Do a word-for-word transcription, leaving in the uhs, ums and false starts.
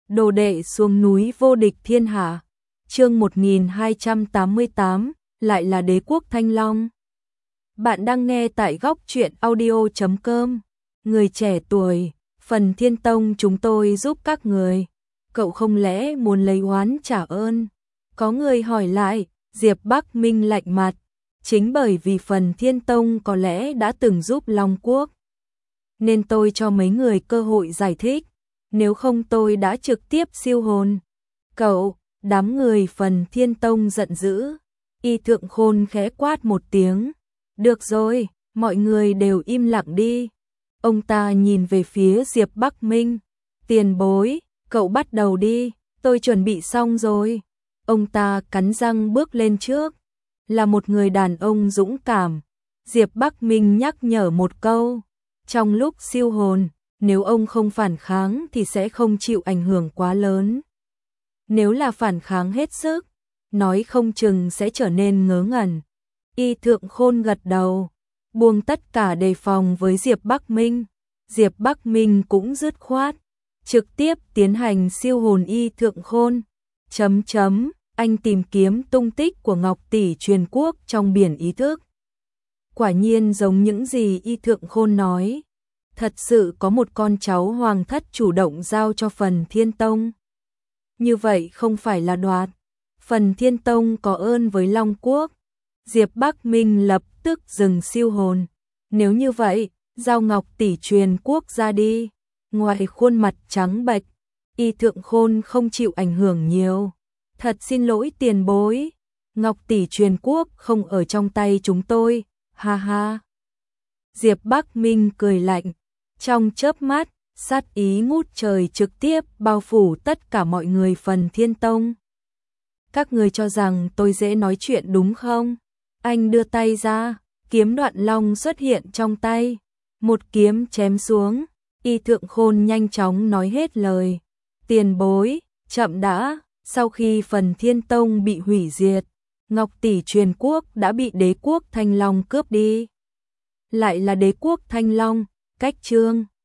Đồ đệ xuống núi vô địch thiên hạ. Chương một nghìn hai trăm tám mươi tám, lại là đế quốc Thanh Long. Bạn đang nghe tại góc truyện audio chấm com. Người trẻ tuổi, Phần Thiên Tông chúng tôi giúp các người. Cậu không lẽ muốn lấy oán trả ơn? Có người hỏi lại, Diệp Bắc Minh lạnh mặt. Chính bởi vì Phần Thiên Tông có lẽ đã từng giúp Long Quốc, nên tôi cho mấy người cơ hội giải thích. Nếu không tôi đã trực tiếp siêu hồn cậu. Đám người Phần Thiên Tông giận dữ. Y Thượng Khôn khẽ quát một tiếng. Được rồi, mọi người đều im lặng đi. Ông ta nhìn về phía Diệp Bắc Minh. Tiền bối, cậu bắt đầu đi, tôi chuẩn bị xong rồi. Ông ta cắn răng bước lên trước. Là một người đàn ông dũng cảm. Diệp Bắc Minh nhắc nhở một câu. Trong lúc siêu hồn, nếu ông không phản kháng thì sẽ không chịu ảnh hưởng quá lớn. Nếu là phản kháng hết sức, nói không chừng sẽ trở nên ngớ ngẩn. Y Thượng Khôn gật đầu, buông tất cả đề phòng với Diệp Bắc Minh. Diệp Bắc Minh cũng dứt khoát, trực tiếp tiến hành siêu hồn Y Thượng Khôn. Chấm chấm, anh tìm kiếm tung tích của Ngọc Tỷ Truyền Quốc trong biển ý thức. Quả nhiên giống những gì Y Thượng Khôn nói. Thật sự có một con cháu hoàng thất chủ động giao cho Phần Thiên Tông. Như vậy không phải là đoạt. Phần Thiên Tông có ơn với Long Quốc. Diệp Bắc Minh lập tức dừng siêu hồn. Nếu như vậy, giao Ngọc Tỷ Truyền Quốc ra đi. Ngoài khuôn mặt trắng bệch, Y Thượng Khôn không chịu ảnh hưởng nhiều. Thật xin lỗi tiền bối. Ngọc Tỷ Truyền Quốc không ở trong tay chúng tôi. Ha ha. Diệp Bắc Minh cười lạnh. Trong chớp mắt, sát ý ngút trời trực tiếp bao phủ tất cả mọi người Phần Thiên Tông. Các người cho rằng tôi dễ nói chuyện đúng không? Anh đưa tay ra, kiếm Đoạn Long xuất hiện trong tay. Một kiếm chém xuống, Y Thượng Khôn nhanh chóng nói hết lời. Tiền bối, chậm đã, sau khi Phần Thiên Tông bị hủy diệt, Ngọc Tỷ Truyền Quốc đã bị đế quốc Thanh Long cướp đi. Lại là đế quốc Thanh Long, cách chương